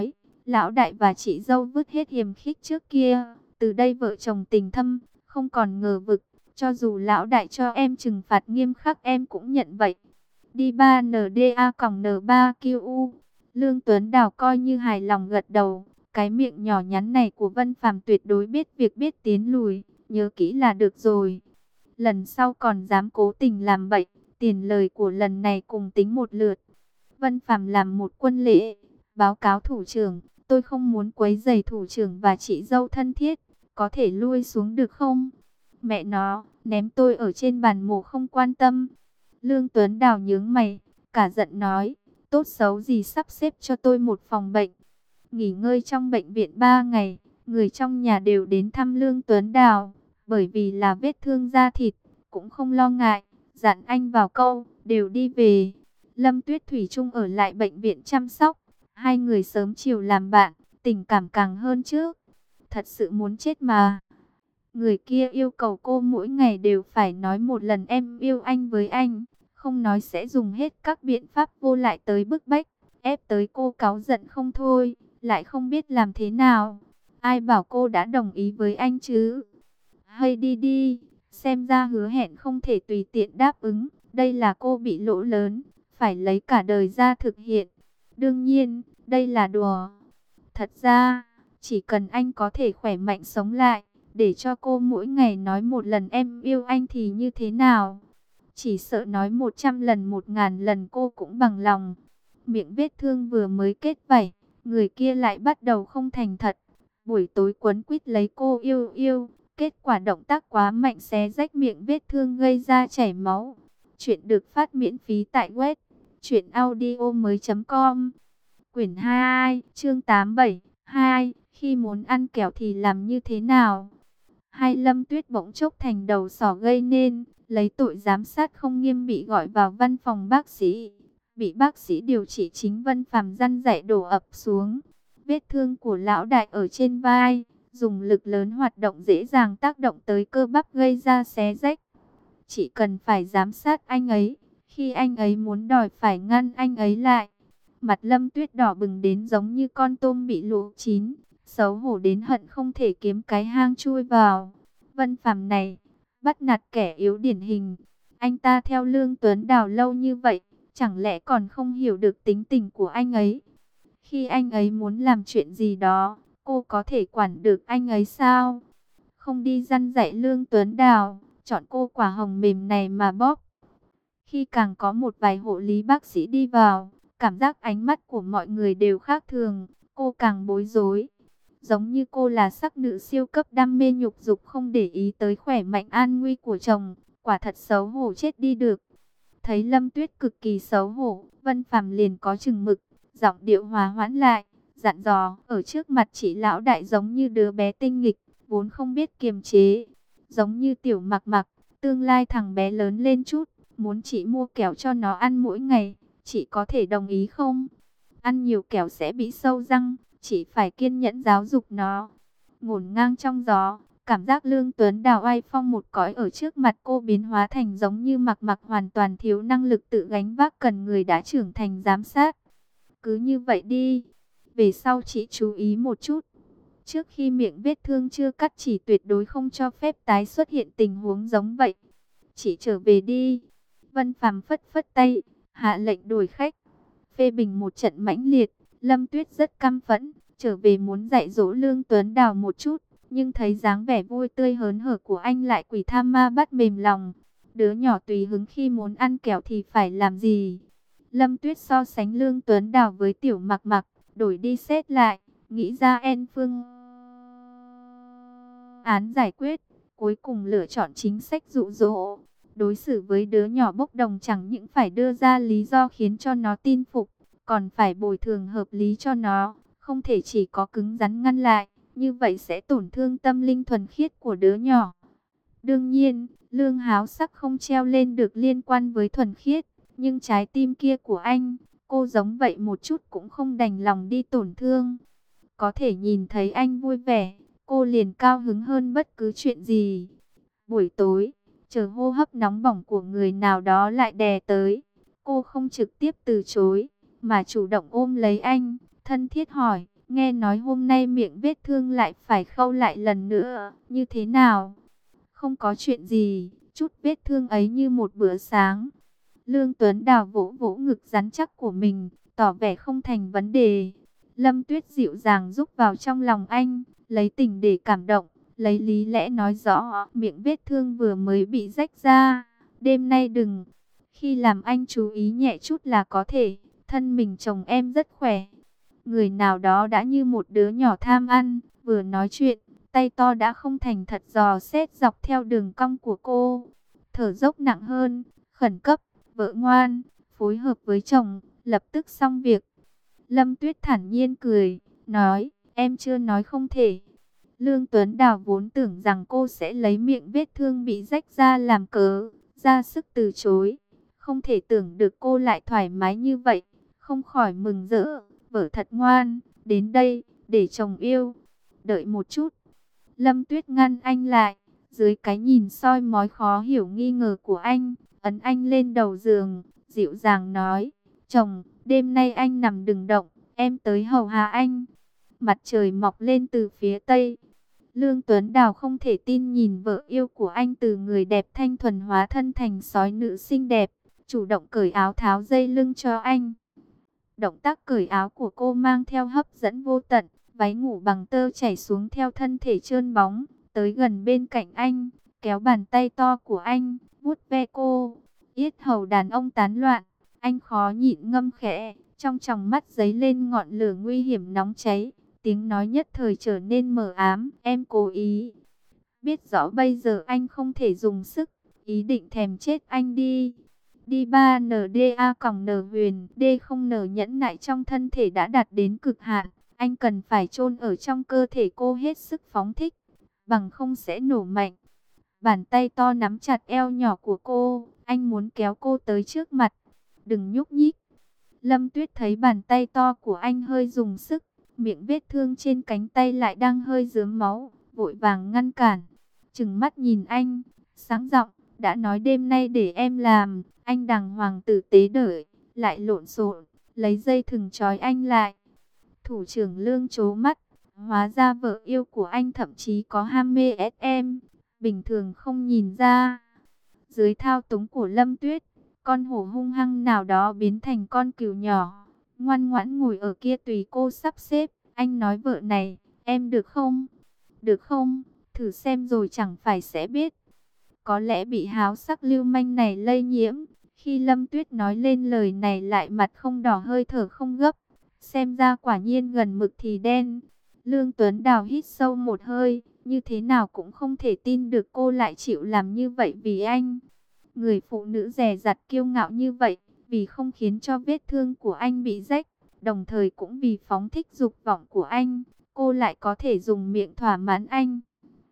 Lão đại và chị dâu vứt hết hiềm khích trước kia, từ đây vợ chồng tình thâm, không còn ngờ vực. Cho dù lão đại cho em trừng phạt nghiêm khắc em cũng nhận vậy. Đi ba N D A N ba Q U. Lương Tuấn Đào coi như hài lòng gật đầu. Cái miệng nhỏ nhắn này của Vân Phàm tuyệt đối biết việc biết tiến lùi, nhớ kỹ là được rồi. Lần sau còn dám cố tình làm bậy, tiền lời của lần này cùng tính một lượt. Vân Phàm làm một quân lễ, báo cáo thủ trưởng, tôi không muốn quấy rầy thủ trưởng và chị dâu thân thiết, có thể lui xuống được không? Mẹ nó, ném tôi ở trên bàn mổ không quan tâm. Lương Tuấn Đào nhướng mày, cả giận nói, tốt xấu gì sắp xếp cho tôi một phòng bệnh. Nghỉ ngơi trong bệnh viện ba ngày, người trong nhà đều đến thăm Lương Tuấn Đào, bởi vì là vết thương da thịt, cũng không lo ngại, dặn anh vào câu, đều đi về. Lâm Tuyết Thủy chung ở lại bệnh viện chăm sóc, hai người sớm chiều làm bạn, tình cảm càng hơn trước. Thật sự muốn chết mà. Người kia yêu cầu cô mỗi ngày đều phải nói một lần em yêu anh với anh, không nói sẽ dùng hết các biện pháp vô lại tới bức bách, ép tới cô cáu giận không thôi, lại không biết làm thế nào. Ai bảo cô đã đồng ý với anh chứ? Hay đi đi, xem ra hứa hẹn không thể tùy tiện đáp ứng, đây là cô bị lỗ lớn, phải lấy cả đời ra thực hiện. Đương nhiên, đây là đùa. Thật ra, chỉ cần anh có thể khỏe mạnh sống lại, để cho cô mỗi ngày nói một lần em yêu anh thì như thế nào? Chỉ sợ nói một trăm lần một ngàn lần cô cũng bằng lòng. Miệng vết thương vừa mới kết vảy, người kia lại bắt đầu không thành thật. Buổi tối quấn quýt lấy cô yêu yêu, kết quả động tác quá mạnh xé rách miệng vết thương gây ra chảy máu. Chuyện được phát miễn phí tại web truyện audio mới chấm com. Quyển hai, chương tám mươi bảy, hai, khi muốn ăn kẹo thì làm như thế nào? Hai Lâm Tuyết bỗng chốc thành đầu sỏ gây nên, lấy tội giám sát không nghiêm bị gọi vào văn phòng bác sĩ. Bị bác sĩ điều trị chính Vân Phàm răn dạy đổ ập xuống. Vết thương của lão đại ở trên vai, dùng lực lớn hoạt động dễ dàng tác động tới cơ bắp gây ra xé rách. Chỉ cần phải giám sát anh ấy, khi anh ấy muốn đòi phải ngăn anh ấy lại. Mặt Lâm Tuyết đỏ bừng đến giống như con tôm bị luộc chín, xấu hổ đến hận không thể kiếm cái hang chui vào. Vân Phàm này, bắt nạt kẻ yếu điển hình. Anh ta theo Lương Tuấn Đào lâu như vậy, chẳng lẽ còn không hiểu được tính tình của anh ấy? Khi anh ấy muốn làm chuyện gì đó, cô có thể quản được anh ấy sao? Không đi răn dạy Lương Tuấn Đào, chọn cô quả hồng mềm này mà bóp. Khi càng có một vài hộ lý bác sĩ đi vào, cảm giác ánh mắt của mọi người đều khác thường, cô càng bối rối. Giống như cô là sắc nữ siêu cấp đam mê nhục dục không để ý tới khỏe mạnh an nguy của chồng, quả thật xấu hổ chết đi được. Thấy Lâm Tuyết cực kỳ xấu hổ, Vân Phàm liền có chừng mực, giọng điệu hòa hoãn lại, dặn dò, ở trước mặt chị lão đại giống như đứa bé tinh nghịch, vốn không biết kiềm chế, giống như tiểu Mặc Mặc, tương lai thằng bé lớn lên chút, muốn chị mua kẹo cho nó ăn mỗi ngày, chị có thể đồng ý không? Ăn nhiều kẹo sẽ bị sâu răng, chị phải kiên nhẫn giáo dục nó. Ngổn ngang trong gió, cảm giác Lương Tuấn Đào oai phong một cõi ở trước mặt cô biến hóa thành giống như Mặc Mặc hoàn toàn thiếu năng lực tự gánh vác, cần người đã trưởng thành giám sát. Cứ như vậy đi, về sau chị chú ý một chút. Trước khi miệng vết thương chưa cắt chỉ tuyệt đối không cho phép tái xuất hiện tình huống giống vậy. Chị trở về đi. Vân Phàm phất phất tay, hạ lệnh đổi khách. Phê bình một trận mãnh liệt, Lâm Tuyết rất căm phẫn, trở về muốn dạy dỗ Lương Tuấn Đào một chút, nhưng thấy dáng vẻ vui tươi hớn hở của anh lại quỷ tham ma bắt mềm lòng. Đứa nhỏ tùy hứng khi muốn ăn kẹo thì phải làm gì? Lâm Tuyết so sánh Lương Tuấn Đào với tiểu Mặc Mặc, đổi đi xét lại, nghĩ ra en phương án giải quyết, cuối cùng lựa chọn chính sách dụ dỗ. Đối xử với đứa nhỏ bốc đồng chẳng những phải đưa ra lý do khiến cho nó tin phục, còn phải bồi thường hợp lý cho nó, không thể chỉ có cứng rắn ngăn lại, như vậy sẽ tổn thương tâm linh thuần khiết của đứa nhỏ. Đương nhiên, lương háo sắc không treo lên được liên quan với thuần khiết, nhưng trái tim kia của anh, cô giống vậy một chút cũng không đành lòng đi tổn thương. Có thể nhìn thấy anh vui vẻ, cô liền cao hứng hơn bất cứ chuyện gì. Buổi tối, chờ hô hấp nóng bỏng của người nào đó lại đè tới, cô không trực tiếp từ chối, mà chủ động ôm lấy anh, thân thiết hỏi, Nghe nói hôm nay miệng vết thương lại phải khâu lại lần nữa, như thế nào? Không có chuyện gì, chút vết thương ấy như một bữa sáng. Lương Tuấn Đào vỗ vỗ ngực rắn chắc của mình, tỏ vẻ không thành vấn đề. Lâm Tuyết dịu dàng giúp vào trong lòng anh, lấy tình để cảm động, lấy lý lẽ nói rõ miệng vết thương vừa mới bị rách ra. Đêm nay đừng, khi làm anh chú ý nhẹ chút là có thể, thân mình chồng em rất khỏe. Người nào đó đã như một đứa nhỏ tham ăn, vừa nói chuyện, tay to đã không thành thật dò xét dọc theo đường cong của cô. Thở dốc nặng hơn, khẩn cấp, vợ ngoan, phối hợp với chồng, lập tức xong việc. Lâm Tuyết thản nhiên cười, nói, em chưa nói không thể. Lương Tuấn Đào vốn tưởng rằng cô sẽ lấy miệng vết thương bị rách ra làm cớ, ra sức từ chối. Không thể tưởng được cô lại thoải mái như vậy, không khỏi mừng rỡ, vợ thật ngoan, đến đây, để chồng yêu. Đợi một chút. Lâm Tuyết ngăn anh lại, dưới cái nhìn soi mói khó hiểu nghi ngờ của anh, ấn anh lên đầu giường, dịu dàng nói, chồng, đêm nay anh nằm đừng động, em tới hầu hạ anh. Mặt trời mọc lên từ phía tây. Lương Tuấn Đào không thể tin nhìn vợ yêu của anh từ người đẹp thanh thuần hóa thân thành sói nữ xinh đẹp, chủ động cởi áo tháo dây lưng cho anh. Động tác cởi áo của cô mang theo hấp dẫn vô tận, váy ngủ bằng tơ chảy xuống theo thân thể trơn bóng, tới gần bên cạnh anh, kéo bàn tay to của anh, vuốt ve cô. Yết hầu đàn ông tán loạn, anh khó nhịn ngâm khẽ, trong tròng mắt dấy lên ngọn lửa nguy hiểm nóng cháy, tiếng nói nhất thời trở nên mờ ám, em cố ý. Biết rõ bây giờ anh không thể dùng sức, ý định thèm chết anh đi. Đi ba en đê a còng N huyền, D không N nhẫn nại trong thân thể đã đạt đến cực hạn. Anh cần phải chôn ở trong cơ thể cô hết sức phóng thích, bằng không sẽ nổ mạnh. Bàn tay to nắm chặt eo nhỏ của cô, anh muốn kéo cô tới trước mặt. Đừng nhúc nhích. Lâm Tuyết thấy bàn tay to của anh hơi dùng sức, miệng vết thương trên cánh tay lại đang hơi rớm máu, vội vàng ngăn cản. Trừng mắt nhìn anh, sáng giọng, đã nói đêm nay để em làm. Anh đàng hoàng tử tế đợi, lại lộn xộn, lấy dây thừng trói anh lại. Thủ trưởng Lương trố mắt, hóa ra vợ yêu của anh thậm chí có ham mê ét em, bình thường không nhìn ra. Dưới thao túng của Lâm Tuyết, con hổ hung hăng nào đó biến thành con cừu nhỏ, ngoan ngoãn ngồi ở kia tùy cô sắp xếp. Anh nói vợ này, em được không? Được không? Thử xem rồi chẳng phải sẽ biết. Có lẽ bị háo sắc lưu manh này lây nhiễm. Khi Lâm Tuyết nói lên lời này lại mặt không đỏ hơi thở không gấp. Xem ra quả nhiên gần mực thì đen. Lương Tuấn Đào hít sâu một hơi. Như thế nào cũng không thể tin được cô lại chịu làm như vậy vì anh. Người phụ nữ dè dặt kiêu ngạo như vậy. Vì không khiến cho vết thương của anh bị rách. Đồng thời cũng vì phóng thích dục vọng của anh. Cô lại có thể dùng miệng thỏa mãn anh.